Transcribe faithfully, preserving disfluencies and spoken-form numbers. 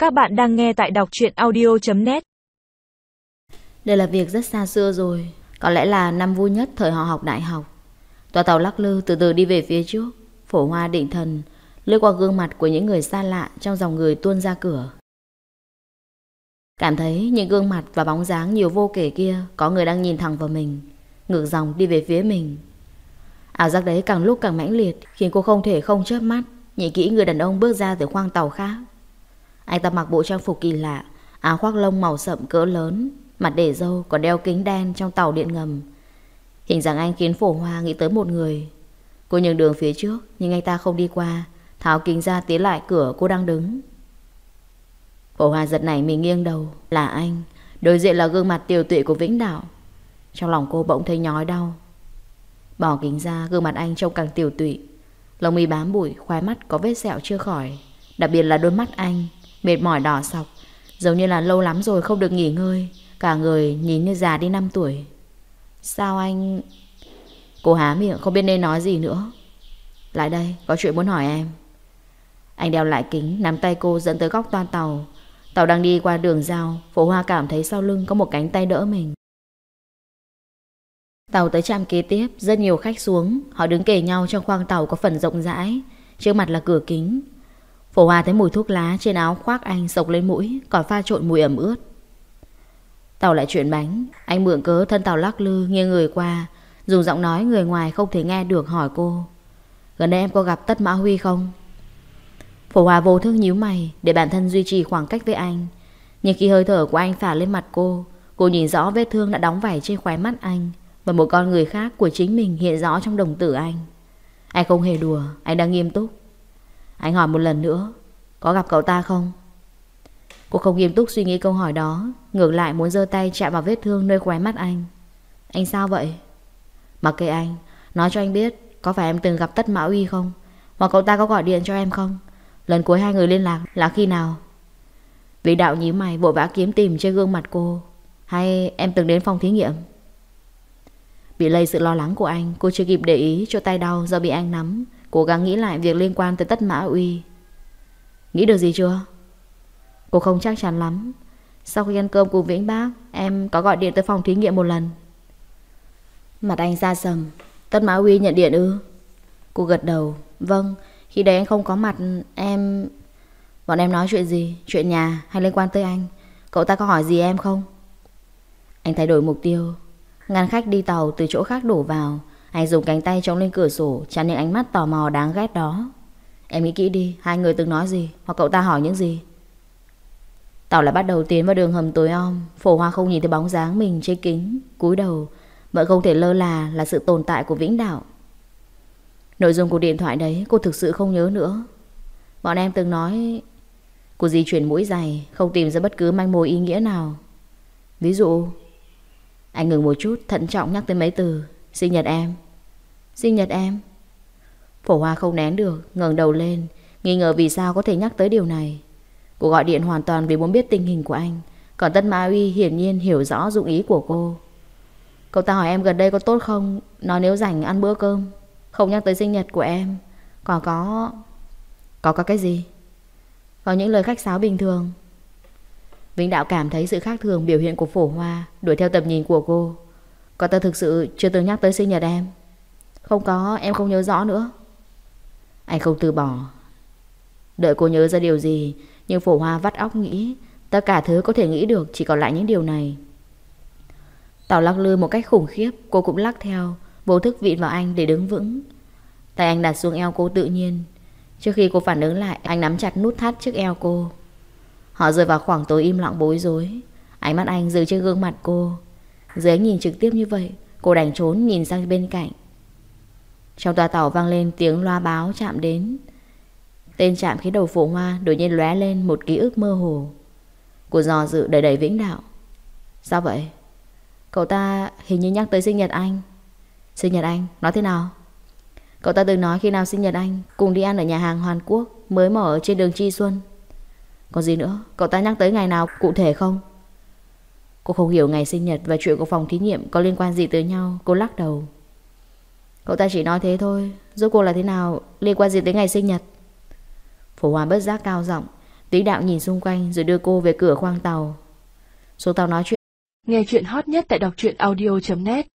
Các bạn đang nghe tại đọc truyện audio chấm net. Đây là việc rất xa xưa rồi, có lẽ là năm vui nhất thời họ học đại học. Toa tàu lắc lư từ từ đi về phía trước. Phổ Hoa định thần lướt qua gương mặt của những người xa lạ trong dòng người tuôn ra cửa. Cảm thấy những gương mặt và bóng dáng nhiều vô kể kia có người đang nhìn thẳng vào mình, ngược dòng đi về phía mình. Ảo giác đấy càng lúc càng mãnh liệt, khiến cô không thể không chớp mắt nhìn kỹ người đàn ông bước ra từ khoang tàu khác. Anh ta mặc bộ trang phục kỳ lạ, áo khoác lông màu sậm cỡ lớn, mặt để râu, còn đeo kính đen trong tàu điện ngầm. Hình dáng anh khiến Phổ Hoa nghĩ tới một người. Cô nhường đường phía trước, nhưng anh ta không đi qua, tháo kính ra tiến lại cửa cô đang đứng. Phổ Hoa giật nảy mình nghiêng đầu. Là anh. Đối diện là gương mặt tiều tụy của Vĩnh Đạo. Trong lòng cô bỗng thấy nhói đau. Bỏ kính ra, gương mặt anh trông càng tiều tụy. Lông mi bám bụi, khóe mắt có vết sẹo chưa khỏi. Đặc biệt là đôi mắt anh mệt mỏi đỏ sọc, giống như là lâu lắm rồi không được nghỉ ngơi. Cả người nhìn như già đi năm tuổi. Sao anh... Cô há miệng không biết nên nói gì nữa. Lại đây, có chuyện muốn hỏi em. Anh đeo lại kính, nắm tay cô dẫn tới góc toa tàu. Tàu đang đi qua đường giao. Phổ Hoa cảm thấy sau lưng có một cánh tay đỡ mình. Tàu tới trạm kế tiếp, rất nhiều khách xuống. Họ đứng kề nhau trong khoang tàu có phần rộng rãi. Trước mặt là cửa kính. Phổ Hoa thấy mùi thuốc lá trên áo khoác anh xộc lên mũi, còn pha trộn mùi ẩm ướt. Tàu lại chuyển bánh. Anh mượn cớ thân tàu lắc lư, nghiêng người qua, dùng giọng nói người ngoài không thể nghe được hỏi cô: Gần đây em có gặp Tất Mã Huy không? Phổ Hoa vô thức nhíu mày để bản thân duy trì khoảng cách với anh. Nhưng khi hơi thở của anh phả lên mặt cô, cô nhìn rõ vết thương đã đóng vảy trên khóe mắt anh, và một con người khác của chính mình hiện rõ trong đồng tử anh. Anh không hề đùa, anh đang nghiêm túc. Anh hỏi một lần nữa: Có gặp cậu ta không? Cô không nghiêm túc suy nghĩ câu hỏi đó, ngược lại muốn giơ tay chạm vào vết thương nơi khóe mắt anh. Anh sao vậy? Mặc kệ anh, nói cho anh biết, có phải em từng gặp Tất Mã Uy không? Hoặc cậu ta có gọi điện cho em không? Lần cuối hai người liên lạc là khi nào? Vĩ Đạo nhíu mày vội vã kiếm tìm trên gương mặt cô. Hay em từng đến phòng thí nghiệm? Bị lây sự lo lắng của anh, cô chưa kịp để ý cho tay đau do bị anh nắm, cố gắng nghĩ lại việc liên quan tới Tất Mã Uy. Nghĩ được gì chưa? Cô không chắc chắn lắm. Sau khi ăn cơm cùng Vĩnh Bác, em có gọi điện tới phòng thí nghiệm một lần. Mặt anh ra sầm. Tất Mã Uy nhận điện ư? Cô gật đầu. Vâng, khi đấy anh không có mặt. Em... Bọn em nói chuyện gì? Chuyện nhà hay liên quan tới anh? Cậu ta có hỏi gì em không? Anh thay đổi mục tiêu. Ngăn khách đi tàu từ chỗ khác đổ vào. Anh dùng cánh tay chống lên cửa sổ, chặn những ánh mắt tò mò đáng ghét đó. Em nghĩ kỹ đi, hai người từng nói gì, hoặc cậu ta hỏi những gì? Tàu lại bắt đầu tiến vào đường hầm tối om. Phổ Hoa không nhìn thấy bóng dáng mình trên kính, cúi đầu. Vẫn không thể lơ là là sự tồn tại của Vĩnh Đạo. Nội dung của điện thoại đấy cô thực sự không nhớ nữa. Bọn em từng nói... Cô di chuyển mũi dày, không tìm ra bất cứ manh mối ý nghĩa nào. Ví dụ... Anh ngừng một chút, thận trọng nhắc tới mấy từ. Sinh nhật em. Sinh nhật em? Phổ Hoa không nén được, ngẩng đầu lên, nghi ngờ vì sao có thể nhắc tới điều này. Cô gọi điện hoàn toàn vì muốn biết tình hình của anh. Còn Tất Mã Uy hiển nhiên hiểu rõ dụng ý của cô. Cậu ta hỏi em gần đây có tốt không, nói nếu rảnh ăn bữa cơm, không nhắc tới sinh nhật của em. Còn có... Có có cái gì? Có những lời khách sáo bình thường. Vĩnh Đạo cảm thấy sự khác thường biểu hiện của Phổ Hoa, đuổi theo tầm nhìn của cô. Cậu ta thực sự chưa từng nhắc tới sinh nhật em? Không có, em không nhớ rõ nữa. Anh không từ bỏ. Đợi cô nhớ ra điều gì, nhưng Phổ Hoa vắt óc nghĩ. Tất cả thứ có thể nghĩ được chỉ còn lại những điều này. Tàu lắc lư một cách khủng khiếp, cô cũng lắc theo, vô thức vịn vào anh để đứng vững. Tay anh đặt xuống eo cô tự nhiên. Trước khi cô phản ứng lại, anh nắm chặt nút thắt trước eo cô. Họ rơi vào khoảng tối im lặng bối rối. Ánh mắt anh dừng trên gương mặt cô. Dưới ánh nhìn trực tiếp như vậy, cô đành trốn nhìn sang bên cạnh. Trong toa tàu vang lên tiếng loa báo chạm đến. Tên chạm khiến đầu Phổ Hoa đột nhiên lóe lên một ký ức mơ hồ. Cô dò dự đẩy đẩy Vĩnh Đạo. Sao vậy? Cậu ta hình như nhắc tới sinh nhật anh. Sinh nhật anh? Nói thế nào? Cậu ta từng nói khi nào sinh nhật anh cùng đi ăn ở nhà hàng Hàn Quốc mới mở ở trên đường Tri Xuân. Còn gì nữa? Cậu ta nhắc tới ngày nào cụ thể không? Cô không hiểu ngày sinh nhật và chuyện của phòng thí nghiệm có liên quan gì tới nhau. Cô lắc đầu. Cậu ta chỉ nói thế thôi. Rốt cuộc là thế nào? Liên quan gì tới ngày sinh nhật? Phổ Hoa bất giác cao giọng, Lý Đạo nhìn xung quanh rồi đưa cô về cửa khoang tàu. Xuống tàu nói chuyện. Nghe chuyện hot nhất tại đọc truyện audio chấm net.